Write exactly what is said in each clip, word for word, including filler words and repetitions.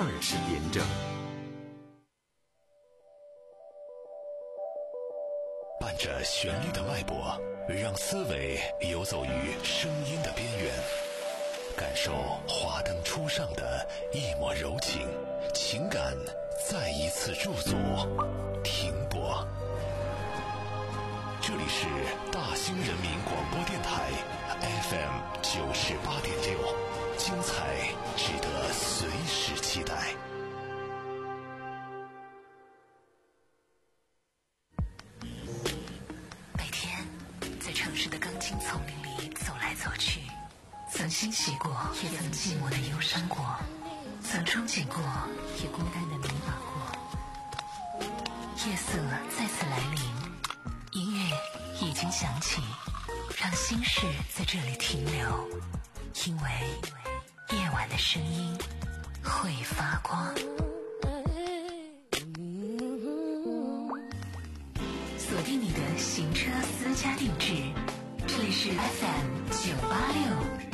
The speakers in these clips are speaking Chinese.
二十点整。 伴着旋律的脉搏，让思维游走于声音的边缘，感受华灯初上的一抹柔情，情感再一次驻足停泊。这里是大兴人民广播电台 F M 九十八点六，精彩值得随时期待。 每天在城市的钢筋丛林里走来走去，曾欣喜过，也曾寂寞的忧伤过，曾憧憬过，也孤单的迷茫过。夜色再次来临，音乐已经响起，让心事在这里停留，因为夜晚的声音会发光。锁定你的行车私家定制，这里是 F M 九八六。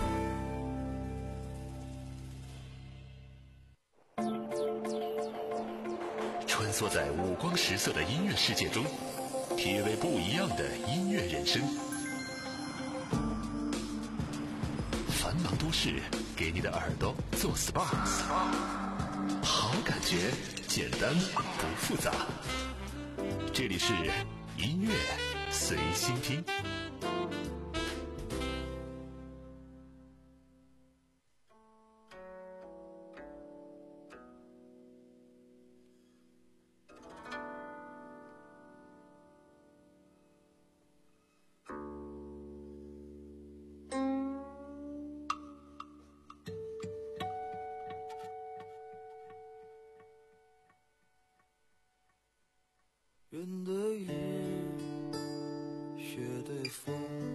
穿梭在五光十色的音乐世界中，体味不一样的音乐人生。繁忙都市给你的耳朵做 S P A， 好感觉简单不复杂。这里是音乐随心听。 云对雨，雪对风，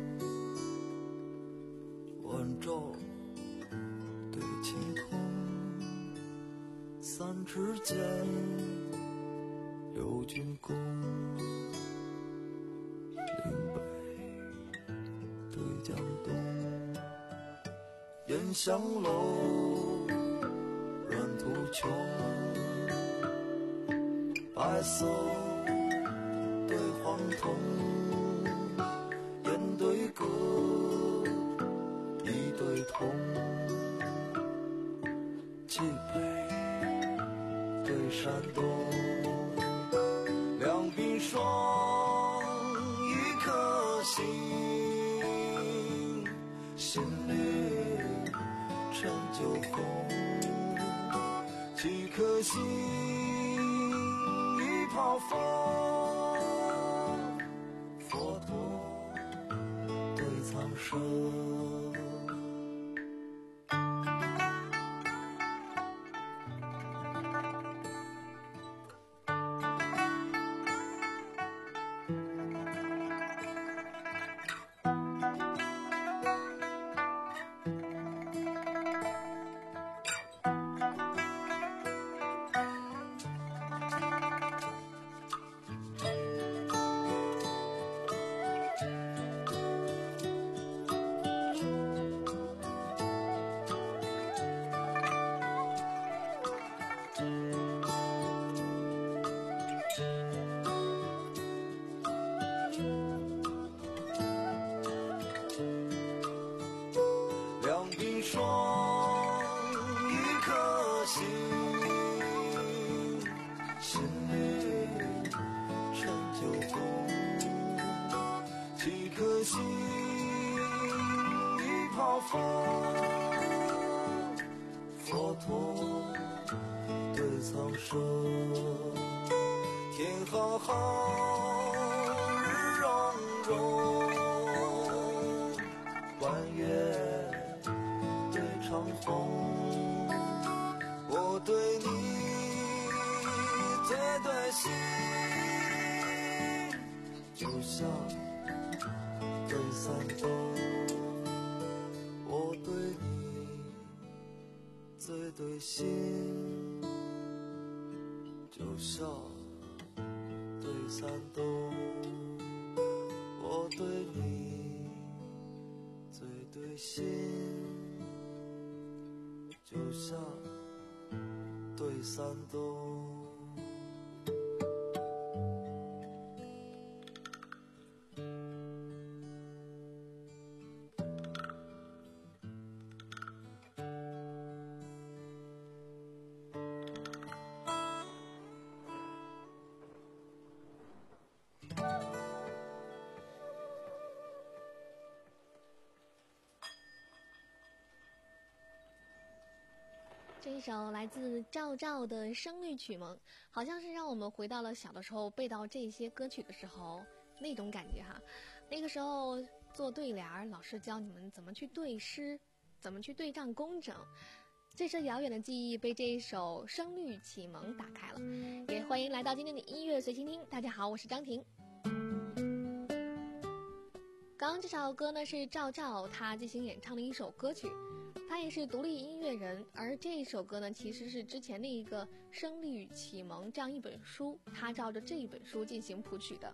晚照对晴空，三尺剑，六军弓，岭北对江东，烟香楼，软土穷，白色对黄铜，烟对歌，一对铜，冀北对山东，两鬓霜，一颗心，心里陈旧风，几颗心，一泡风。佛陀对苍生，两鬓霜，一颗心，心里陈旧风，几颗心，一泡风，佛陀对苍生，天浩浩，日融融，弯月长虹，我对你最对心，就像对三冬，我对你最对心，就像对三冬，我对你最对心，就像对闪动。 这一首来自赵照的《声律启蒙》，好像是让我们回到了小的时候背到这些歌曲的时候那种感觉哈。那个时候做对联，老师教你们怎么去对诗，怎么去对仗工整。这些遥远的记忆被这一首《声律启蒙》打开了。也欢迎来到今天的音乐随心听。大家好，我是张婷。刚刚这首歌呢是赵照他即兴演唱的一首歌曲，他也是独立音乐人，而这一首歌呢其实是之前的一个《声律启蒙》这样一本书，他照着这一本书进行谱曲的。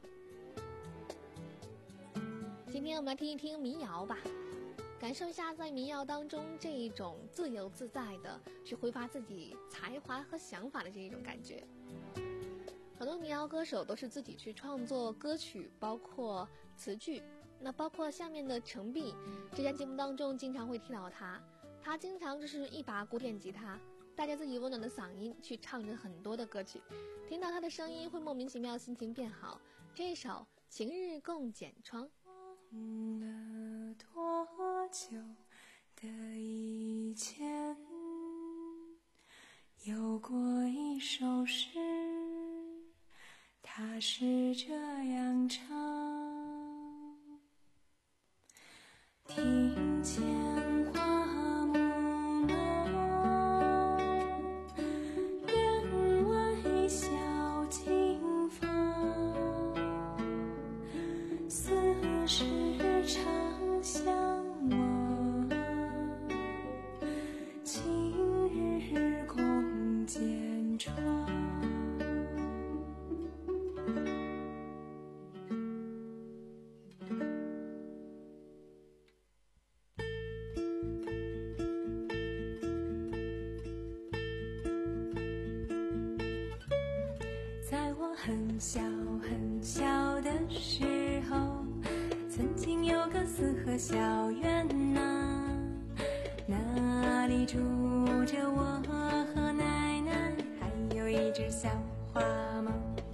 今天我们来听一听民谣吧，感受一下在民谣当中这一种自由自在的去挥发自己才华和想法的这一种感觉。很多民谣歌手都是自己去创作歌曲，包括词句，那包括下面的程璧，之前节目当中经常会听到他，他经常就是一把古典吉他，带着自己温暖的嗓音去唱着很多的歌曲，听到他的声音会莫名其妙心情变好。这一首《晴日共剪窗》。 忘了多久的以前，有过一首诗，它是这样唱：庭前花木落，院外小径放，似是长相望，晴日共剪窗。在我很小很小的时候，曾经有个四合小院呐，那里住着我和奶奶，还有一只小花猫。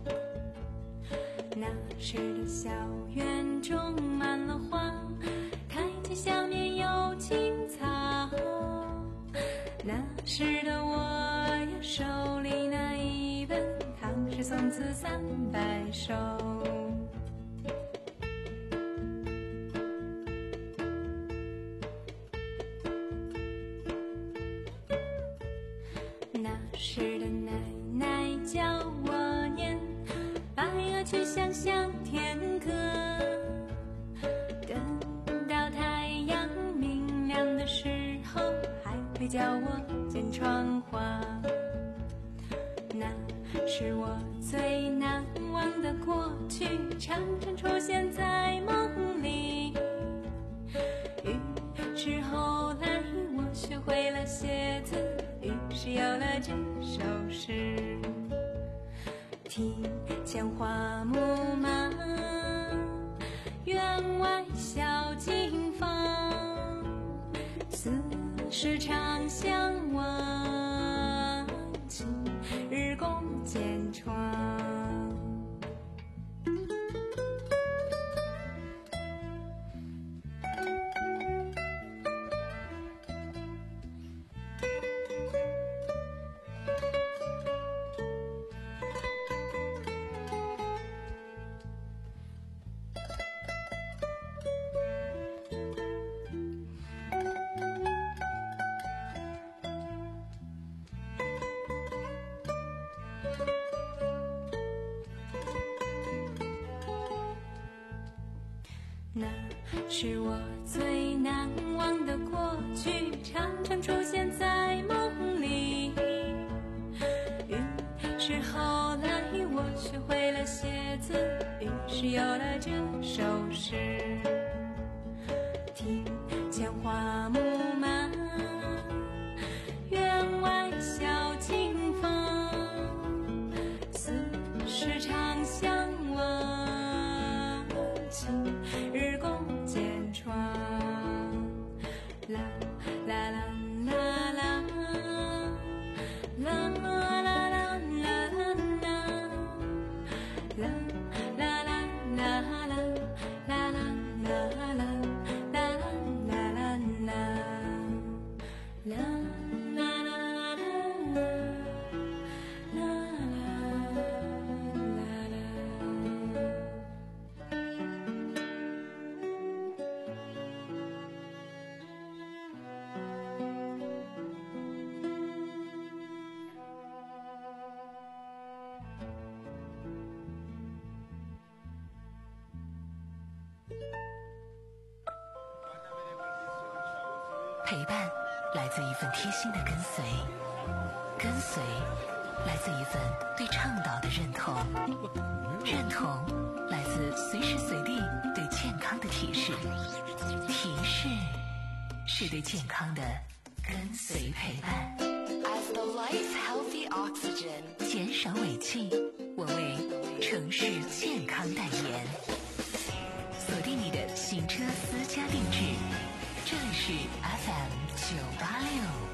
那时的小院种满了花，台阶下面有青草。那时的我呀，手里拿一本《唐诗宋词三百首》。那时的奶奶教我念白鹅曲项向天歌，等到太阳明亮的时候，还会教我剪窗花。那是我最难忘的过去，常常出现在梦里。于是后来我学会了写字，于是有了这首诗：庭前花木满，院外小径放，似是长相望，晴日共剪窗。那是我最难忘的过去，常常出现在梦里。于是后来我学会了写字，于是有了这首诗：庭前花木满，院外小径放， 陪伴来自一份贴心的跟随，跟随来自一份对倡导的认同，认同来自随时随地对健康的提示，提示是对健康的跟随陪伴。 As the light's healthy oxygen， 减少尾气，我为城市健康代言。锁定你的行车私家定制，这里是 F M 九八六。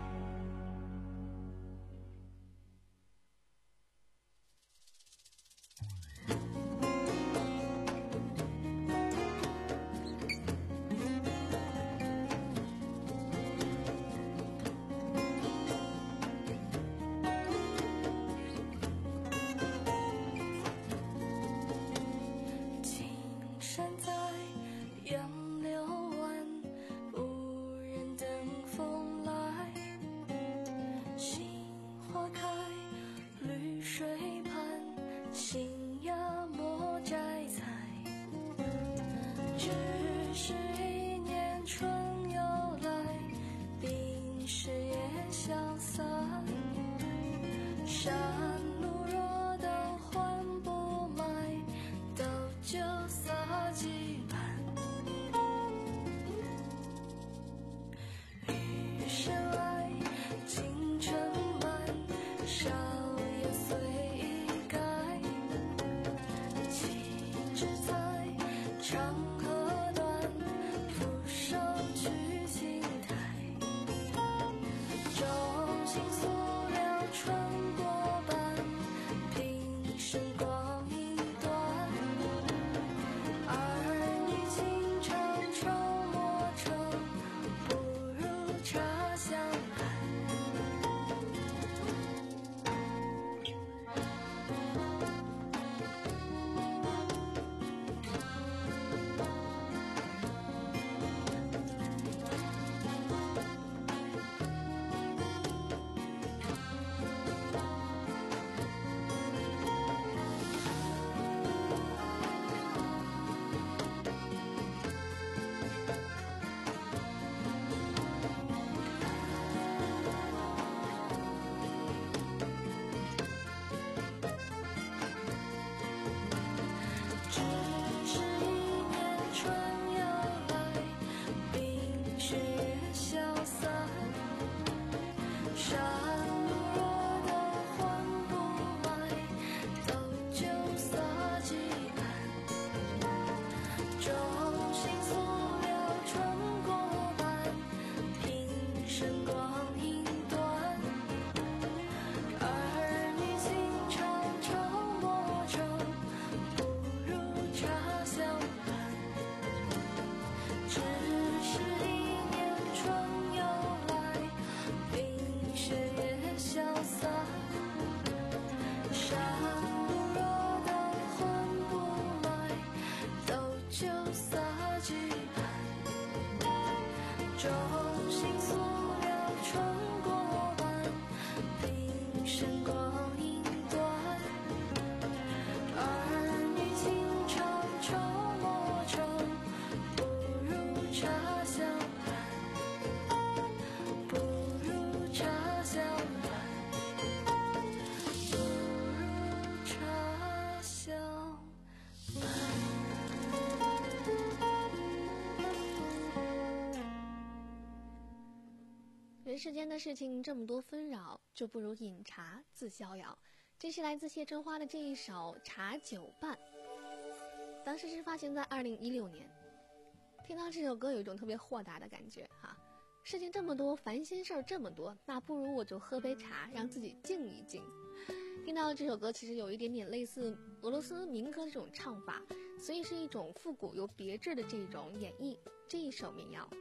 人世间的事情这么多纷扰，就不如饮茶自逍遥。这是来自谢春花的这一首《茶酒伴》，当时是发行在二零一六年。听到这首歌有一种特别豁达的感觉哈、啊，事情这么多，烦心事儿这么多，那不如我就喝杯茶，让自己静一静。听到这首歌其实有一点点类似俄罗斯民歌这种唱法，所以是一种复古又别致的这种演绎这一首民谣。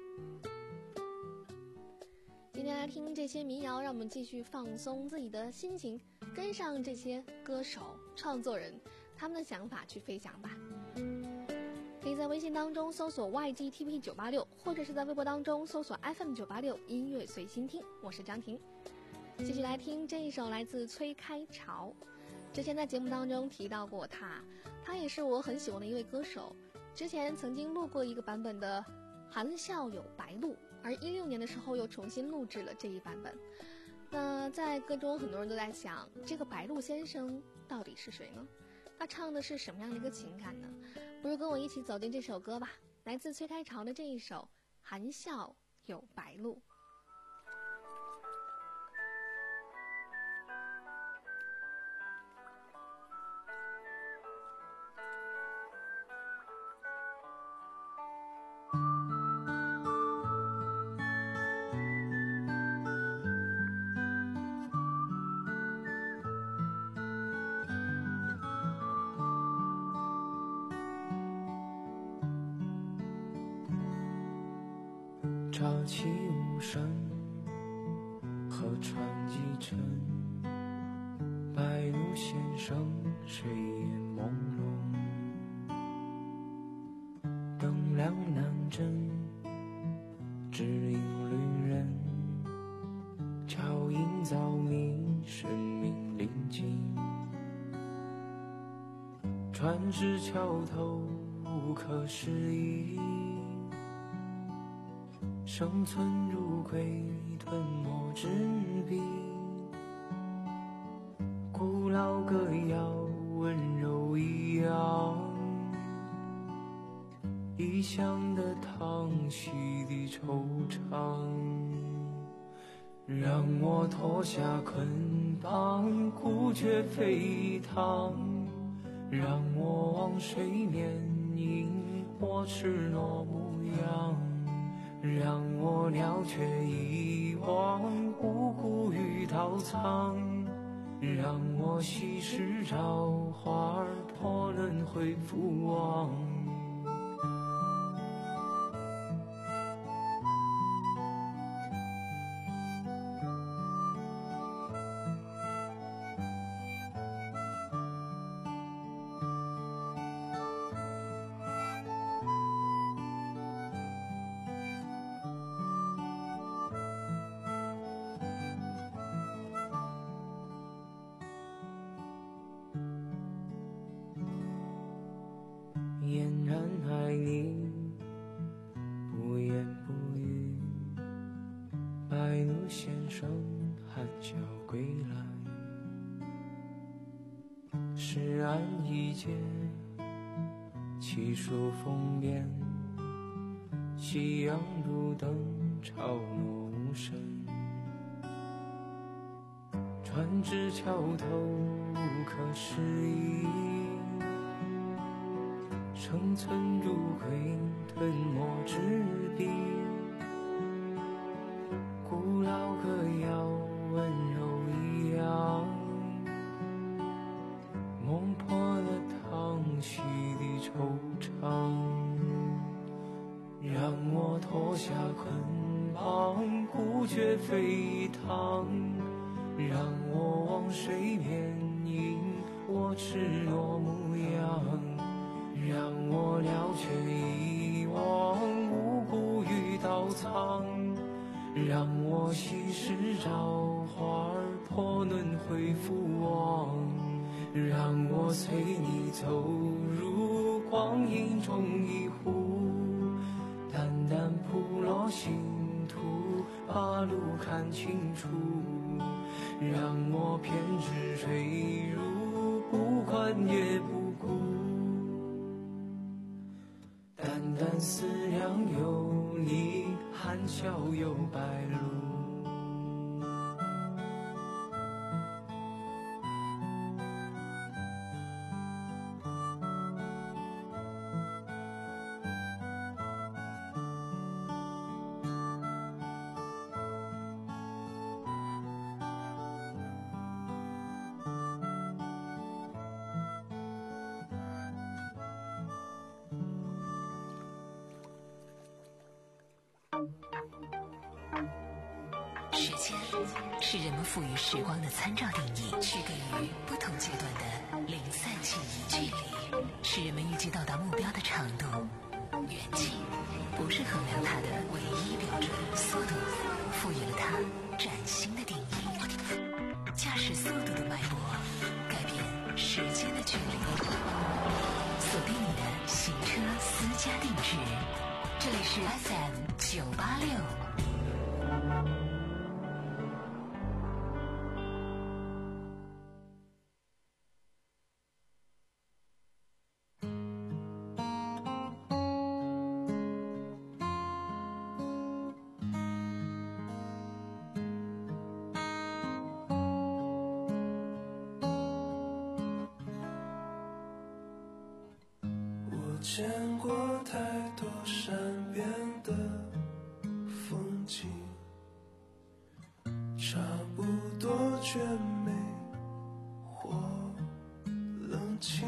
今天来听这些民谣，让我们继续放松自己的心情，跟上这些歌手创作人他们的想法去飞翔吧。可以在微信当中搜索 Y G T P 九八六， 或者是在微博当中搜索 F M 九八六音乐随心听，我是张婷。继续来听这一首来自崔开潮，之前在节目当中提到过他，他也是我很喜欢的一位歌手，之前曾经录过一个版本的含笑有白鹭， 而一六年的时候又重新录制了这一版本。那在歌中很多人都在想，这个白鹿先生到底是谁呢？他唱的是什么样的一个情感呢？不如跟我一起走进这首歌吧，来自崔开潮的这一首《含笑有白鹿》。 乍起无声，河船几沉，白鹿先生睡眼朦胧，灯亮南针，只引旅人，脚印早明，生命临近，船只桥头无可思议，生存如鬼，吞没纸笔，古老歌谣温柔一样，异乡的唐洗的惆怅，让我脱下捆绑，孤绝飞腾，让我往水面迎我赤裸模样，让我了却遗忘无辜与刀藏，让我稀释朝花破轮回复往。俨然爱你，不言不语，白鹿先生含笑归来，诗案一节，气数风边，夕阳如灯，潮落无声，船只桥头无可思议，生存如鬼，吞没纸笔，古老歌谣温柔一样，梦破了唐洗的惆怅，让我脱下捆绑，孤绝飞腾，让我往水面迎我赤裸模样，让我了却遗忘无辜与刀藏，让我稀释朝花破轮回复往，让我随你走入光阴中一壶，淡淡铺落星途，把路看清楚，让我偏执坠入，不管也不顾，淡淡思量有你，含笑有白鹿。 时间是人们赋予时光的参照定义，区隔于不同阶段的零散记忆距离，是人们预计到达目标的长度。远近不是衡量它的唯一标准，速度赋予了它崭新的定义。驾驶速度的脉搏，改变时间的距离。锁定你的行车私家定制，这里是 F M 九八六。 见过太多善变的风景，差不多绝美或冷清，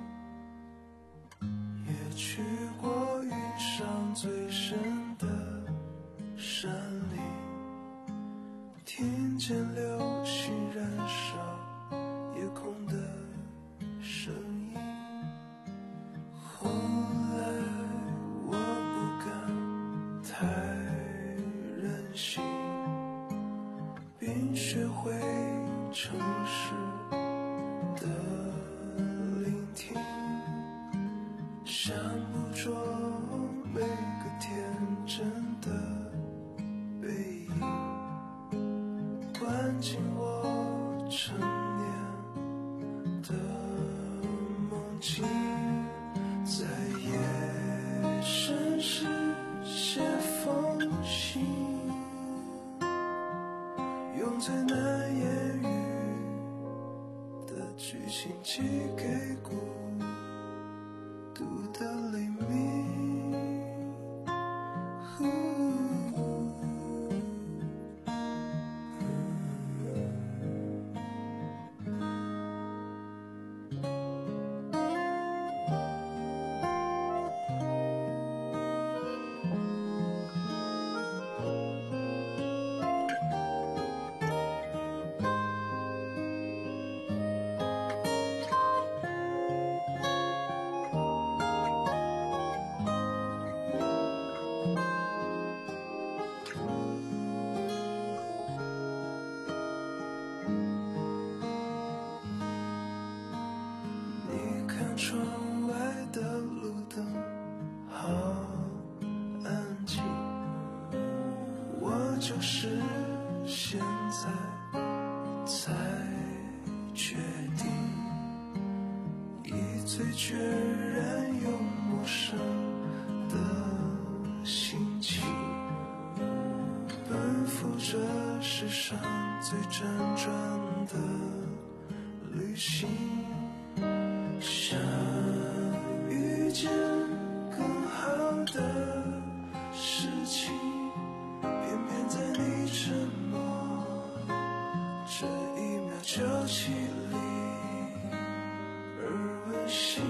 也去过云上最深的山里，听见流星燃烧夜空的声音。后来我不敢太任性，并学会诚实的聆听，想捕捉每个天真的背影，关进我成年的梦境，在夜深时写封信，用最难言喻的剧情寄给孤独的黎明。窗外的路灯好安静，我就是现在才决定，以最决然又陌生的心情，奔赴这世上最辗转的旅行，想遇见更好的事情，偏偏在你沉默这一秒就起立而温馨。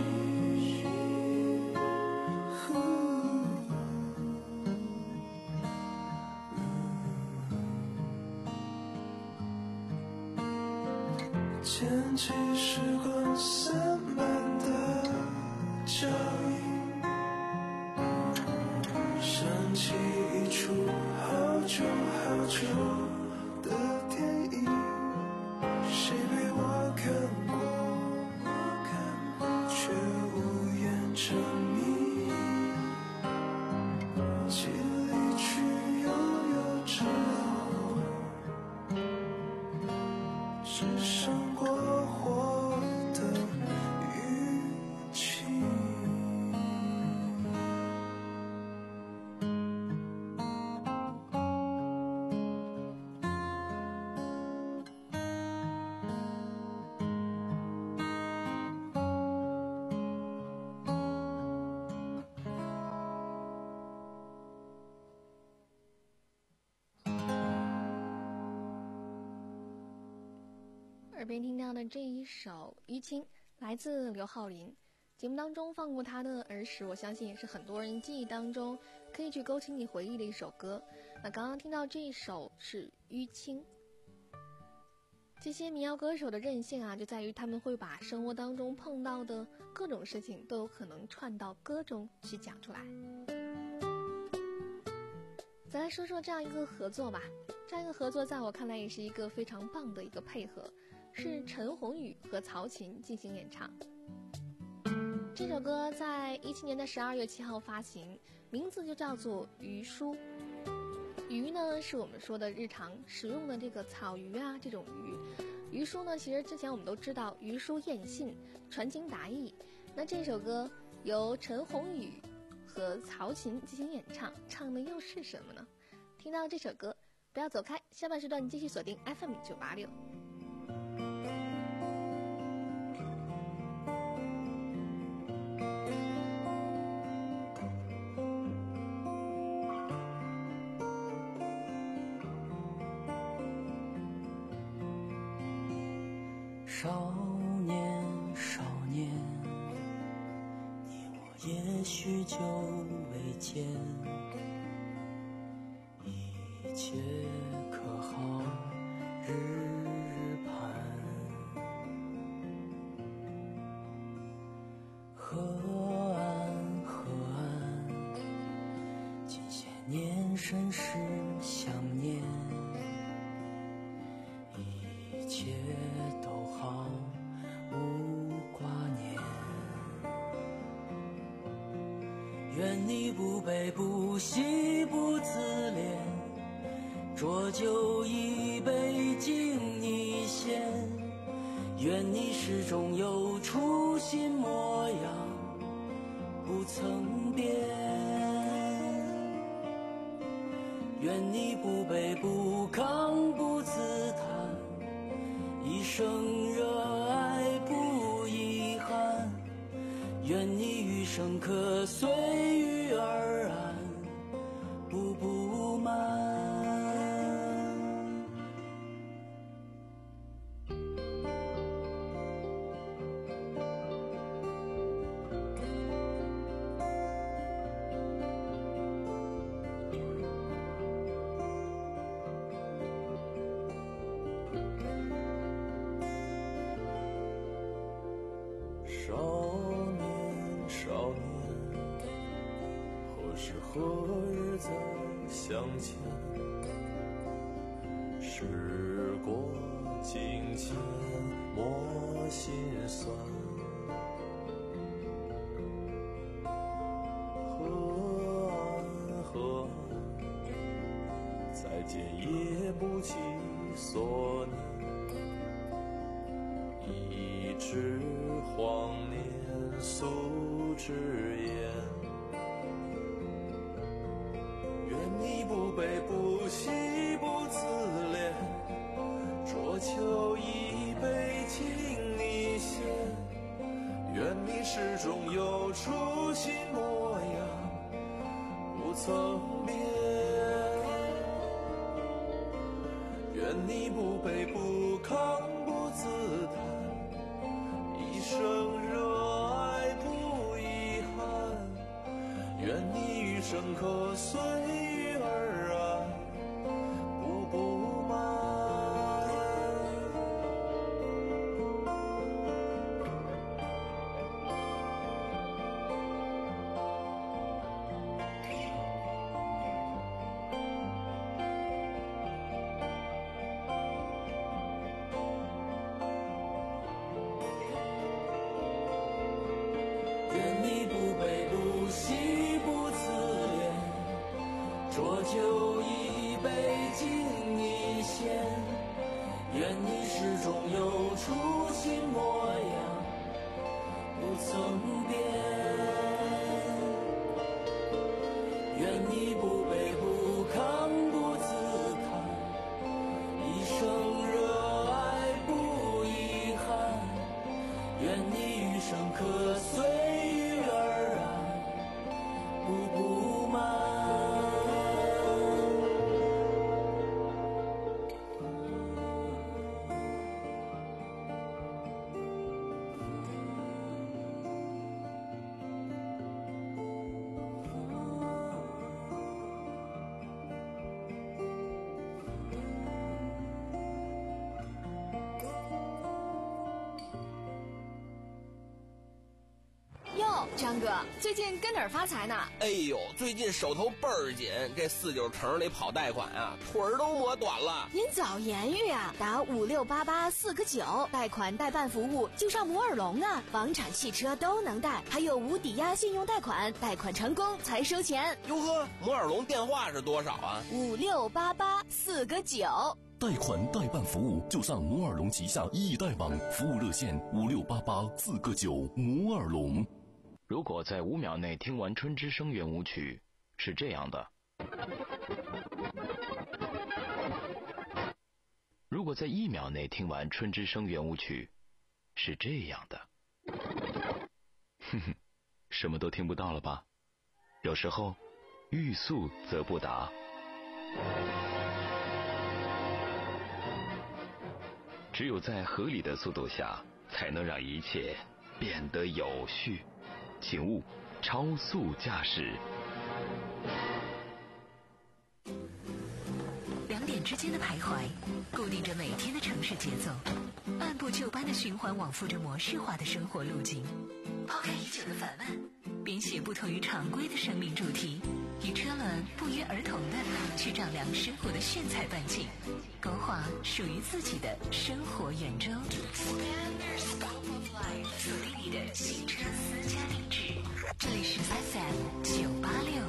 捡起时光散漫的脚印，想起一出好久好久的电影，谁陪我看过，却无言成谜，记离去悠悠之后，只剩过火的语气。 耳边听到的这一首《淤青》来自刘浩霖，节目当中放过他的儿时，我相信也是很多人记忆当中可以去勾起你回忆的一首歌。那刚刚听到这一首是《淤青》。这些民谣歌手的韧性啊，就在于他们会把生活当中碰到的各种事情都有可能串到歌中去讲出来。再来说说这样一个合作吧，这样一个合作在我看来也是一个非常棒的一个配合，是陈鸿宇和曹琴进行演唱。这首歌在一七年的十二月七号发行，名字就叫做《鱼书》。鱼呢是我们说的日常食用的这个草鱼啊，这种鱼。鱼书呢，其实之前我们都知道鱼书燕信，传情达意。那这首歌由陈鸿宇和曹琴进行演唱，唱的又是什么呢？听到这首歌不要走开，下半时段继续锁定 F M 九八六。 少年少年，你我也许久未见，一切可好日日盼。河岸河岸，近些年甚是想念，一切都好无挂念。愿你不悲不喜不自怜，浊酒一杯敬你先。愿你始终有初心模样，不曾变。愿你不卑不亢不自叹，一生热爱不遗憾。愿你余生可随遇而安，不不满。少年少年，何时何日再相见？时过境迁，莫心酸。河岸河岸，再见也不起所念。一纸荒年素之言，愿你不悲不喜不自怜，浊酒一杯敬你先。愿你始终有初心模样，不曾变。愿你不卑不亢不自叹，一生热爱不遗憾。愿你余生可随遇而安，不不满。愿你不悲不喜不自怜，浊酒一杯敬你先。愿你始终有初心模样，不曾变。愿你不卑不亢不自叹，一生热爱不遗憾。愿你余生可随遇而安，不不满。 哟，张哥，最近跟哪儿发财呢？ 哎呦，最近手头倍儿紧，这四九城里跑贷款啊，腿儿都磨短了。 您早言语啊，打五六八八四个九，贷款代办服务就上摩尔龙啊，房产、汽车都能贷，还有无抵押信用贷款，贷款成功才收钱。 哟呵，摩尔龙电话是多少啊？ 五六八八四个九。 贷款代办服务就上摩尔龙旗下易贷网，服务热线五六八八四个九。摩尔龙。 如果在五秒内听完春之声圆舞曲，是这样的；如果在一秒内听完春之声圆舞曲，是这样的。哼哼，什么都听不到了吧？有时候，欲速则不达。 只有在合理的速度下，才能让一切变得有序。请勿超速驾驶。 两点之间的徘徊，固定着每天的城市节奏，按部就班的循环往复着模式化的生活路径。抛开已久的烦闷，编写不同于常规的生命主题，与车轮不约而同的去丈量生活的炫彩半径，勾画属于自己的生活圆周。锁定你的新车私家定制，这里是 F M 九八六。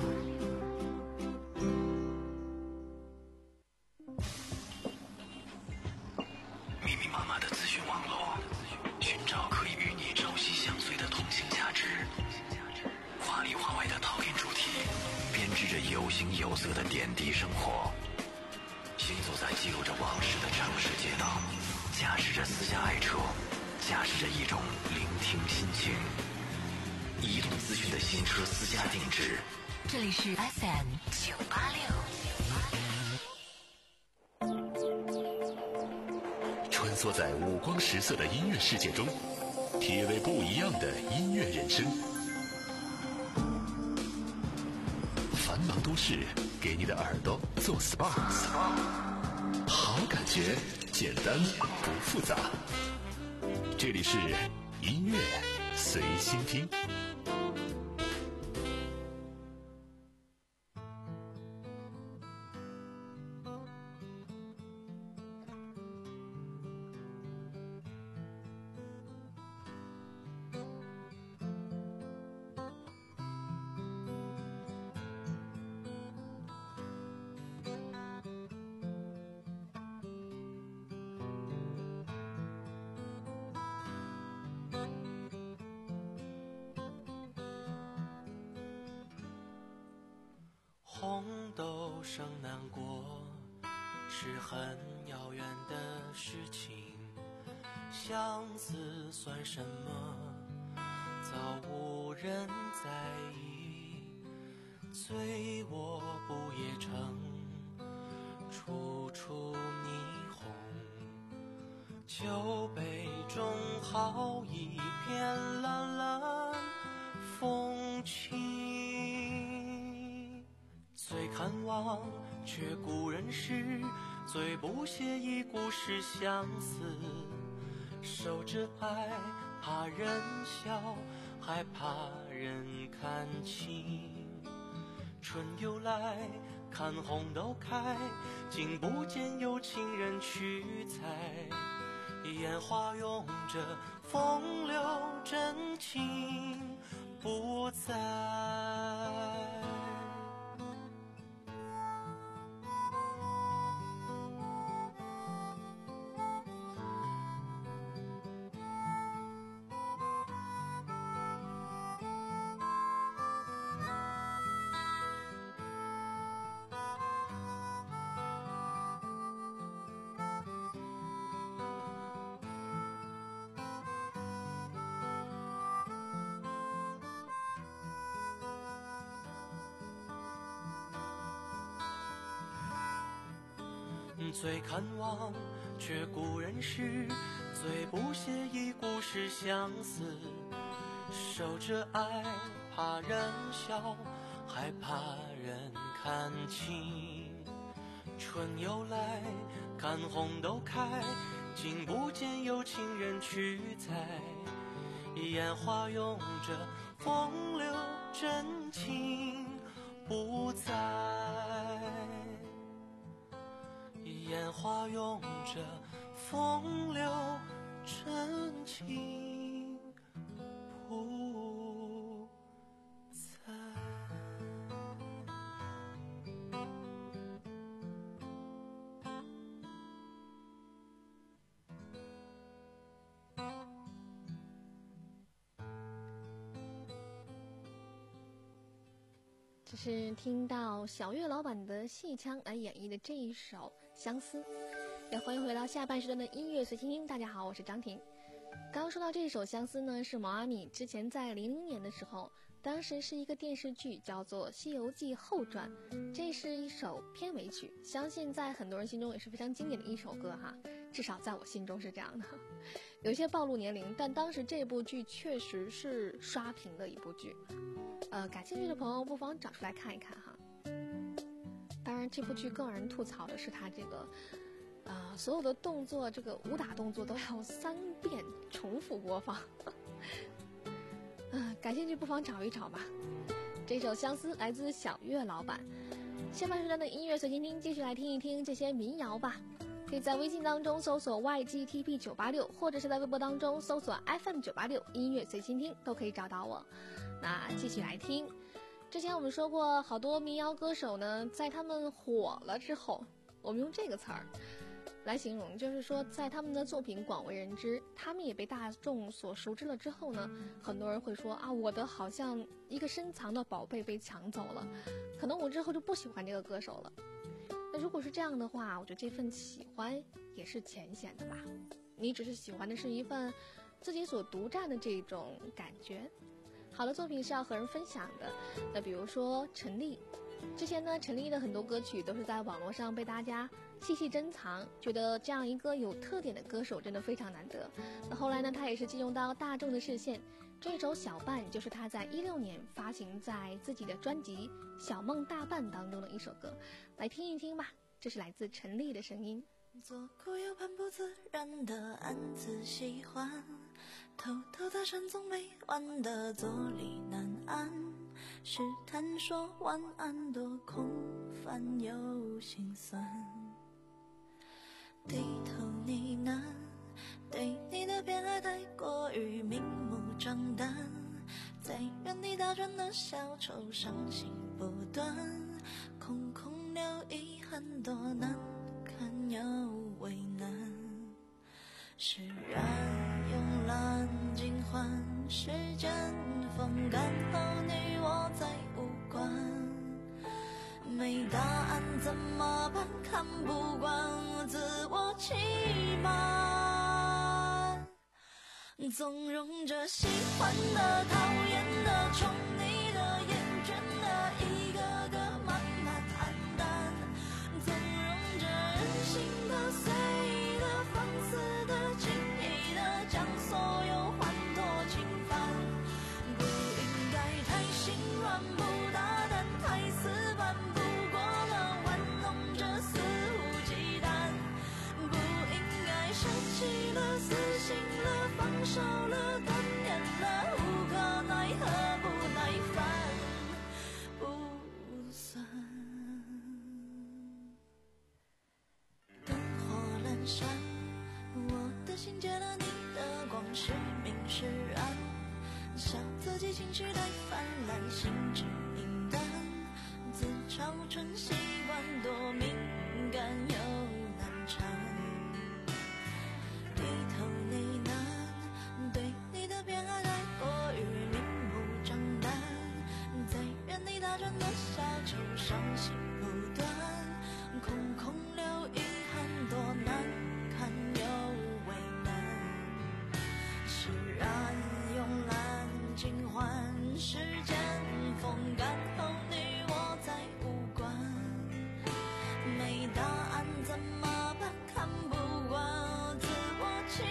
密密麻麻的资讯网络，寻找可以与你朝夕相随的同性价值。华里华外的讨厌主题，编织着有形有色的点滴生活。行走在记录着往事的城市街道，驾驶着私家爱车，驾驶着一种聆听心情。移动资讯的新车私家定制， 这里是 F M 九八六。 穿梭在五光十色的音乐世界中，体味不一样的音乐人生。繁忙都市给你的耳朵做 S P A， 好感觉，简单不复杂。这里是音乐随心听。 红豆生南国是很遥远的事情，相思算什么？早无人在意。醉卧不夜城，处处霓虹。酒杯中好一片蓝蓝风轻。最看望却故人诗，最不屑一顾是相思。守着爱怕人笑，还怕人看清。春又来看红豆开，竟不见有情人去采。烟花拥着风流真情不在。最看望却故人诗，最不屑一顾是相思。守着爱怕人笑，还怕人看清。春又来看红豆开，竟不见有情人去采。烟花拥着风流真情不在。烟花拥着风流真情不在。 这是听到小岳老板的戏腔来演绎的这一首相思。也欢迎回到下半时段的音乐随心听。大家好，我是张婷。刚刚说到这首相思呢，是毛阿敏之前在零零年的时候，当时是一个电视剧叫做《西游记后传》，这是一首片尾曲，相信在很多人心中也是非常经典的一首歌哈。 至少在我心中是这样的。有些暴露年龄，但当时这部剧确实是刷屏的一部剧。呃，感兴趣的朋友不妨找出来看一看哈。当然，这部剧更让人吐槽的是它这个，呃，所有的动作，这个武打动作都要三遍重复播放。呃，感兴趣不妨找一找吧。这首《相思》来自小月老板。下半时段的音乐随心听，继续来听一听这些民谣吧。可以在微信当中搜索 Y G T P 九八六，或者是在微博当中搜索 F M 九八六音乐随心听，都可以找到我。那继续来听。之前我们说过，好多民谣歌手呢，在他们火了之后，我们用这个词儿来形容，就是说在他们的作品广为人知，他们也被大众所熟知了之后呢，很多人会说啊，我的好像一个深藏的宝贝被抢走了，可能我之后就不喜欢这个歌手了。那如果是这样的话，我觉得这份喜欢也是浅显的吧，你只是喜欢的是一份自己所独占的这种感觉。好的作品是要和人分享的。那比如说陈粒，之前呢陈粒的很多歌曲都是在网络上被大家细细珍藏，觉得这样一个有特点的歌手真的非常难得。那后来呢，他也是进入到大众的视线，这首小半就是他在一六年发行在自己的专辑《小梦大半》当中的一首歌，来听一听吧。这是来自陈粒的声音。 左顾右盼不自然的暗自喜欢，偷偷的山总没完的坐立难安，试探说晚安多空泛又心酸，低头呢喃，对你的偏爱太过于明目张胆，在原地打转的小丑伤心不断，空空留遗憾多难看又为难，释然慵懒尽欢，时间风干后你我再无关，没答案怎么办？看不惯自我欺瞒，纵容着喜欢的、讨厌的、宠你的、厌倦的，一个个慢慢暗淡，纵容着任性的、随意的、放肆的、轻易的，将所有欢脱侵犯，不应该太心软，不大胆，太死板，不过了玩弄着肆无忌惮，不应该舍弃了、死心了、放手了、断念了，无可奈何，不耐烦，不算。灯火阑珊，我的心借了你的光，是明是暗，笑自己情绪太泛滥，心智敏感，自嘲成习惯，多敏感又难缠，低头呢喃，对你的偏爱太过于明目张胆，在原地打转的小丑伤心不断，空空留遗憾多难看又为难，释然慵懒尽欢，时间风干后你我再无关，没答案怎么办？看不惯自我欺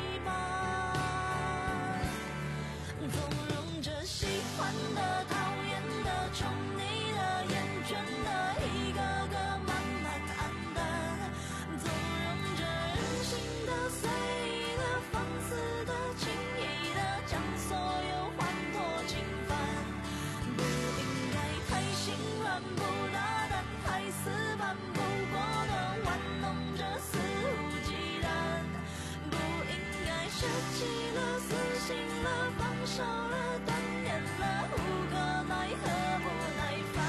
瞒，纵容着喜欢的、讨厌的、宠你的、厌倦的，一个个慢慢暗淡，纵容着任性的、随意的、放肆的、轻易的，将所有欢脱侵犯，不应该太心软，不大胆，太死板，不过的玩弄着肆无忌惮，不应该舍弃了、死心了、放手了、断念了，无可奈何，不耐烦。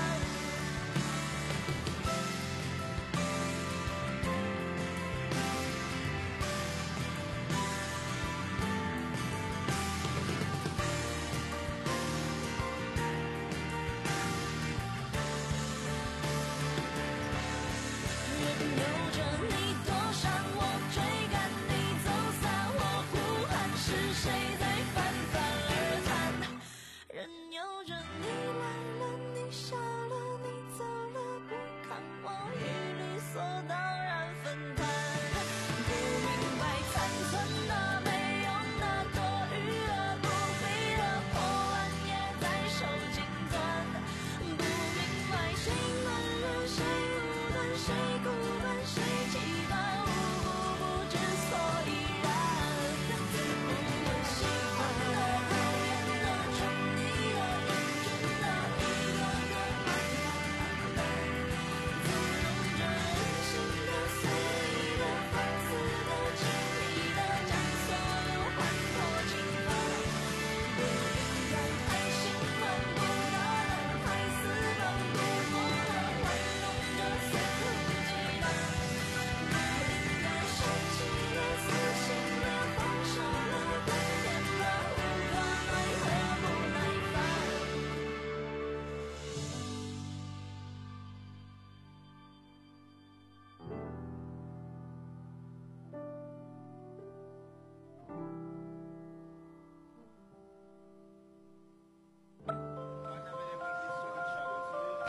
任由着你躲闪，我追赶你走散，我呼喊，是谁在泛泛而谈？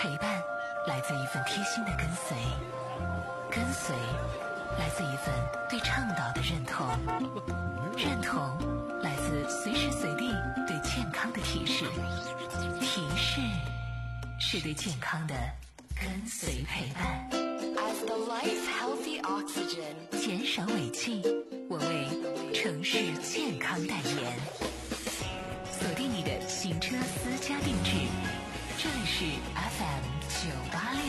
陪伴来自一份贴心的跟随，跟随来自一份对倡导的认同，认同来自随时随地对健康的提示，提示是对健康的跟随陪伴。 As the life's healthy oxygen， 减少尾气，我为城市健康代言。锁定你的行车私家定制，这里是 F M 九八六。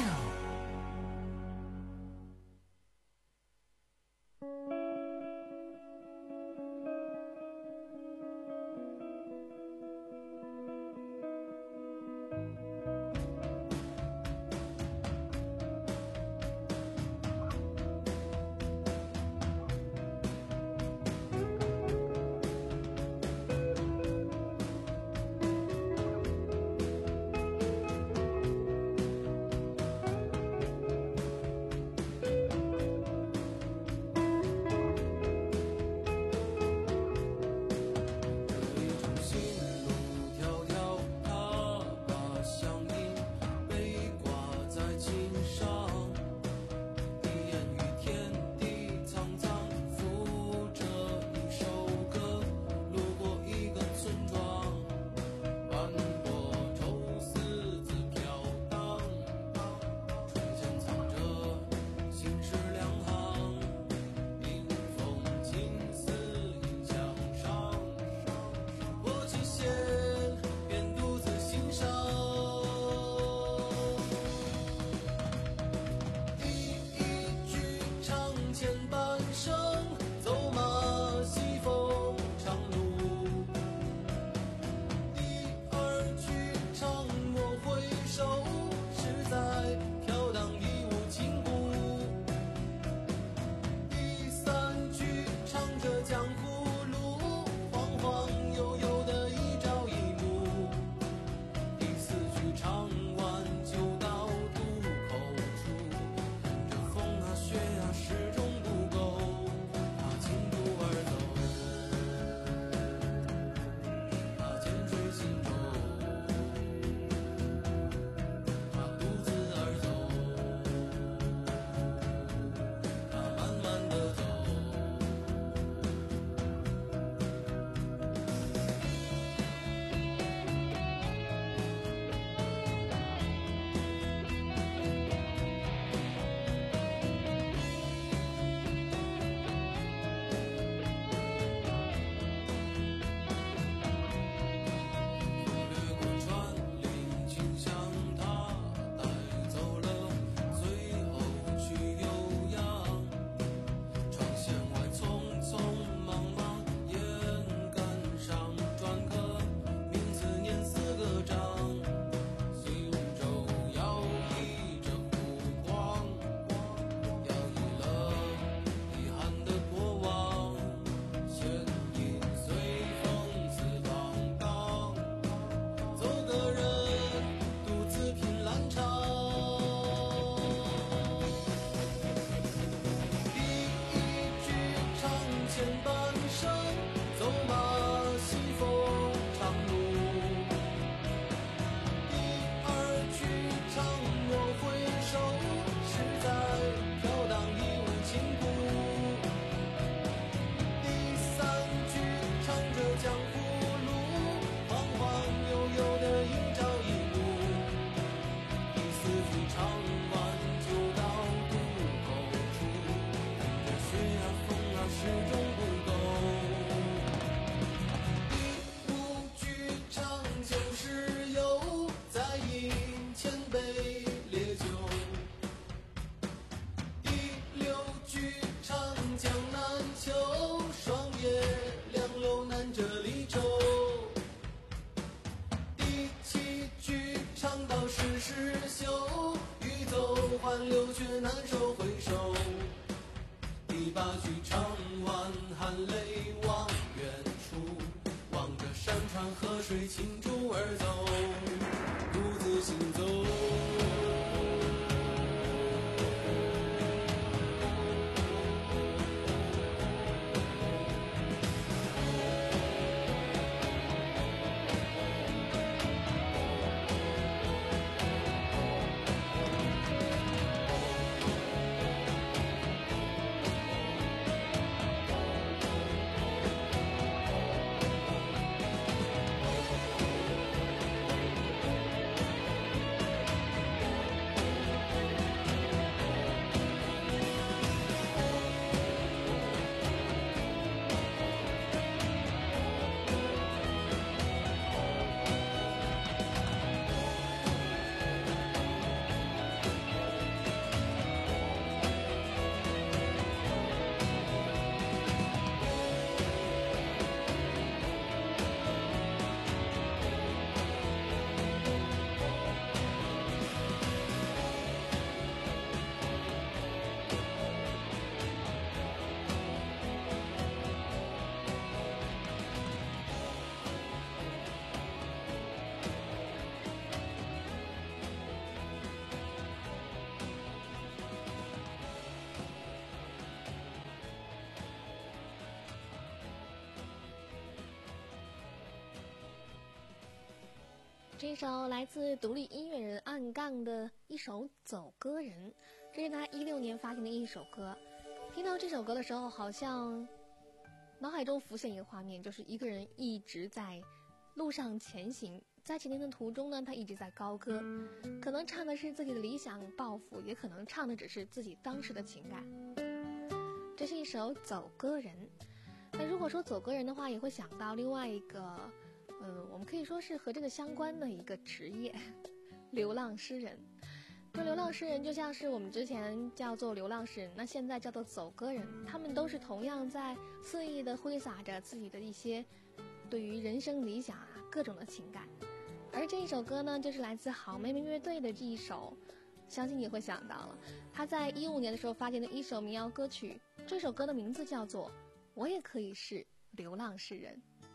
这首来自独立音乐人暗杠的一首《走歌人》，这是他一六年发行的一首歌。听到这首歌的时候，好像脑海中浮现一个画面，就是一个人一直在路上前行，在前行的途中呢，他一直在高歌，可能唱的是自己的理想抱负，也可能唱的只是自己当时的情感。这是一首《走歌人》。那如果说走歌人的话，也会想到另外一个嗯，我们可以说是和这个相关的一个职业，流浪诗人。那流浪诗人就像是我们之前叫做流浪诗人，那现在叫做走歌人，他们都是同样在肆意的挥洒着自己的一些对于人生理想啊各种的情感。而这一首歌呢，就是来自好妹妹乐队的这一首，相信你会想到了，他在一五年的时候发行的一首民谣歌曲，这首歌的名字叫做《我也可以是流浪诗人》。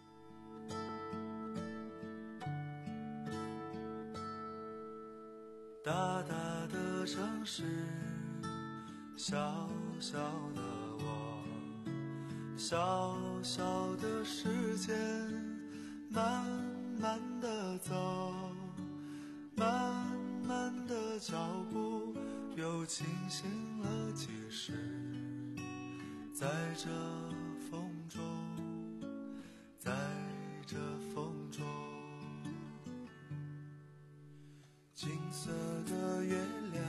大大的城市，小小的我，小小的时间，慢慢的走，慢慢的脚步，又清醒了几时，在这风中，在这风中。金色的月亮，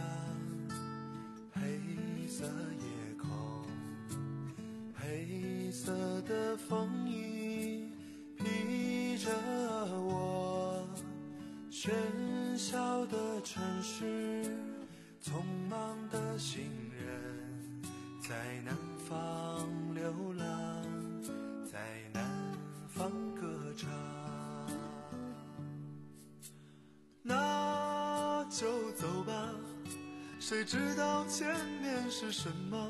黑色夜空，黑色的风衣披着我，喧嚣的城市，匆忙的行人，在南方流浪，在南方歌唱。那就走吧，谁知道前面是什么？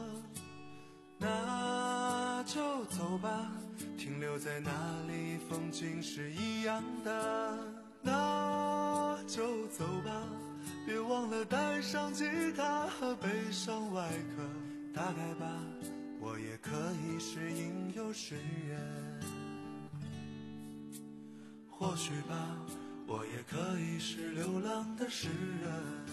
那就走吧，停留在那里风景是一样的。那就走吧，别忘了带上吉他和悲伤外壳。大概吧，我也可以是吟游诗人。或许吧，我也可以是流浪的诗人。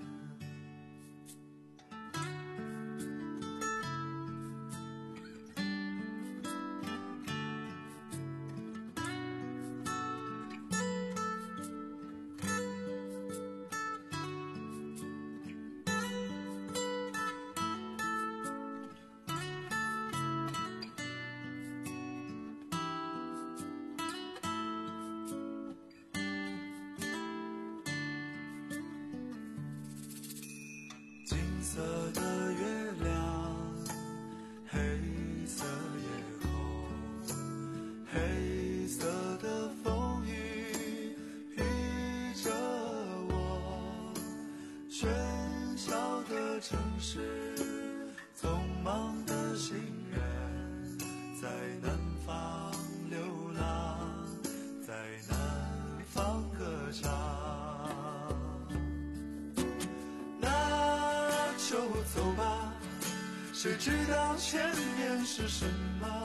金色的月亮，黑色夜空，黑色的风雨披着我，喧嚣的城市，匆忙的行人，在南方流浪，在南方歌唱。就走吧，谁知道前面是什么？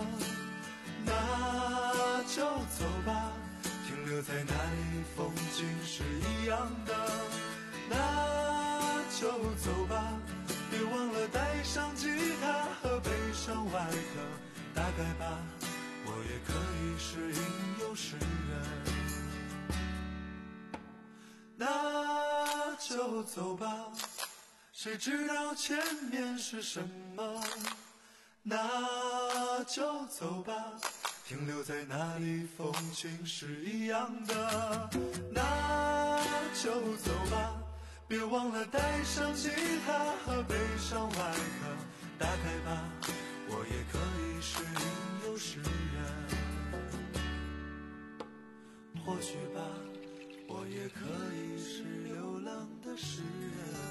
那就走吧，停留在那里风景是一样的。那就走吧，别忘了带上吉他和悲伤外壳。大概吧，我也可以是吟游诗人。那就走吧，谁知道前面是什么？那就走吧，停留在那里风景是一样的。那就走吧，别忘了带上吉他和悲伤外壳。大概吧，我也可以是吟游诗人。或许吧，我也可以是流浪的诗人。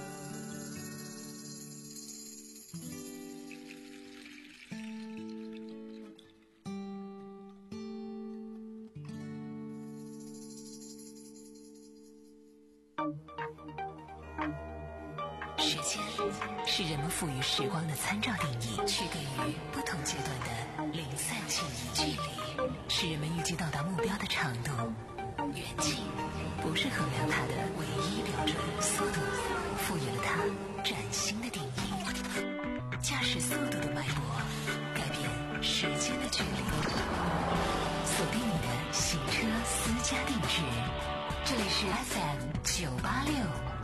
时间是人们赋予时光的参照定义，区给予不同阶段的零散记忆。距离是人们预计到达目标的长度。 远近不是衡量它的唯一标准，速度赋予了它崭新的定义。驾驶速度的脉搏，改变时间的距离。锁定你的行车私家定制，这里是 F M 九八六。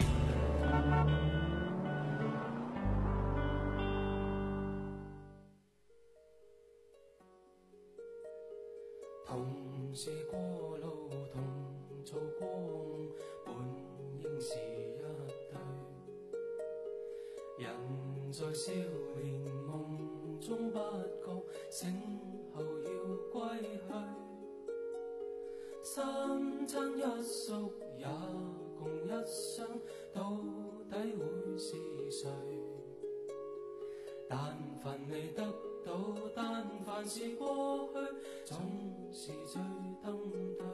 同是過路，同做過夢，本應是一對。人在少年夢中不覺，醒後要歸去。三餐一宿也共一雙，到底會是誰？但凡你得到，但凡是過去，總是最登對。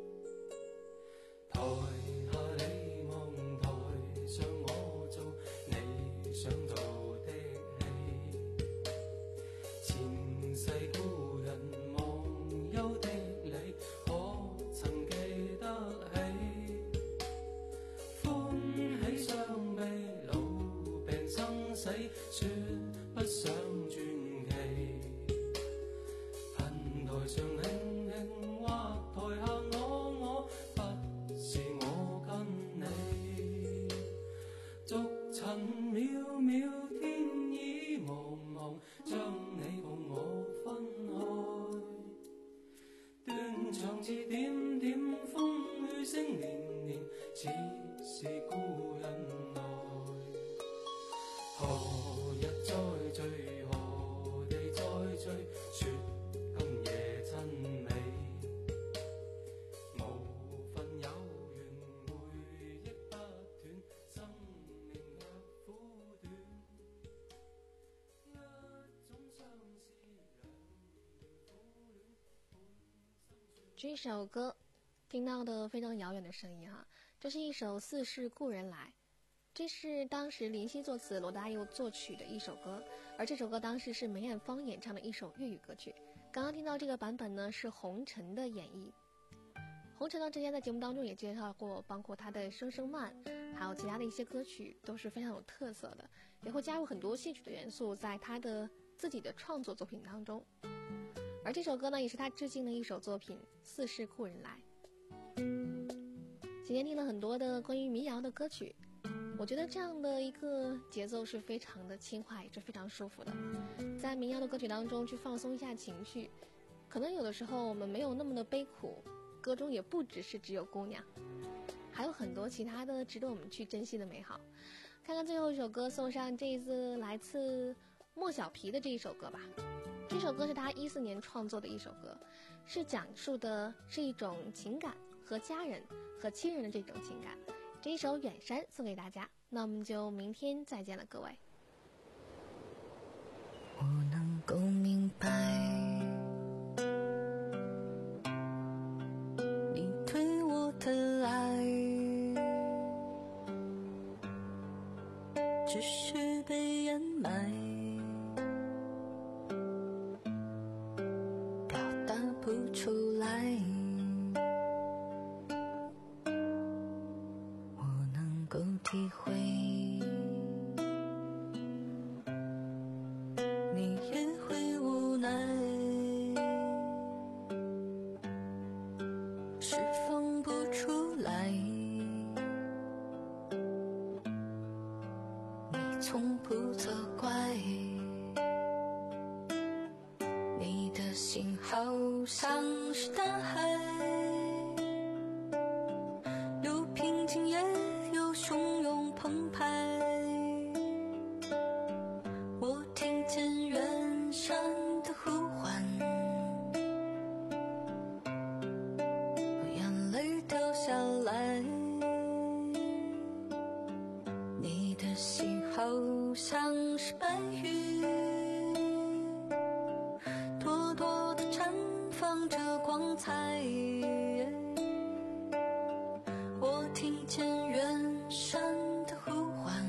台下你望，台上我做你想做的戲。前世故人忘憂的你，可曾記得起？歡喜傷悲，老病生死，說不想傳奇。恨台上輕輕，或台下我我，不是我跟你。逐塵渺渺，天意茫茫，將你共我分開。斷腸字點點，風雨聲連連，似是故人來。何日再聚，何地再聚，說今夜真美。無份有緣，回憶不斷，生命卻苦短。一種相思，兩年苦戀。 这首歌听到的非常遥远的声音哈，这是一首《似是故人来》。这是当时林夕作词，罗大佑作曲的一首歌，而这首歌当时是梅艳芳演唱的一首粤语歌曲。刚刚听到这个版本呢，是红尘的演绎。红尘呢，之前在节目当中也介绍过，包括他的《声声慢》，还有其他的一些歌曲都是非常有特色的，也会加入很多戏曲的元素在他的自己的创作作品当中。而这首歌呢，也是他致敬的一首作品《似是故人来》。今天听了很多的关于民谣的歌曲，我觉得这样的一个节奏是非常的轻快，也是非常舒服的。在民谣的歌曲当中去放松一下情绪，可能有的时候我们没有那么的悲苦，歌中也不只是只有姑娘，还有很多其他的值得我们去珍惜的美好。看看最后一首歌，送上这一次来自莫小皮的这一首歌吧。这首歌是他一四年创作的一首歌，是讲述的是一种情感和家人和亲人的这种情感。这一首《远山》送给大家，那我们就明天再见了，各位。 我能够明白你对我的爱，只是被掩埋，表达不出来。体会你也会无奈，释放不出来。你从不责怪，你的心好像是大海，有平静也有汹涌澎湃。我听见远山的呼唤，眼泪掉下来。你的心好像是白云，朵朵的绽放着光彩。我听见远山的呼唤，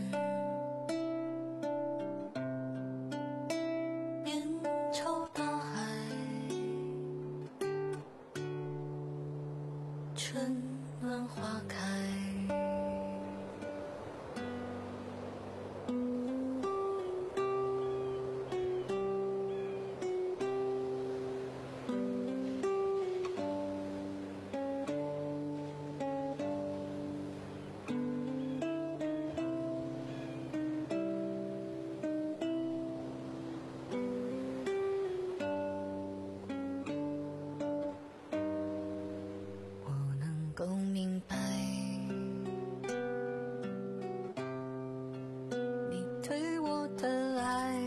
面朝大海， 春暖花开。够明白，你对我的爱，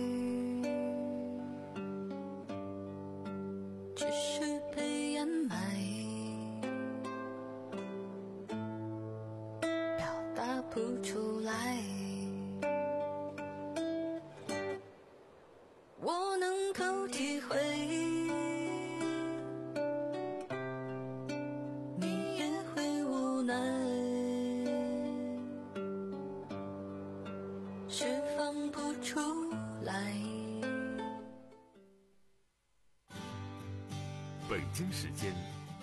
只是被掩埋，表达不出来。我能够体会。释放不出来。 北京时间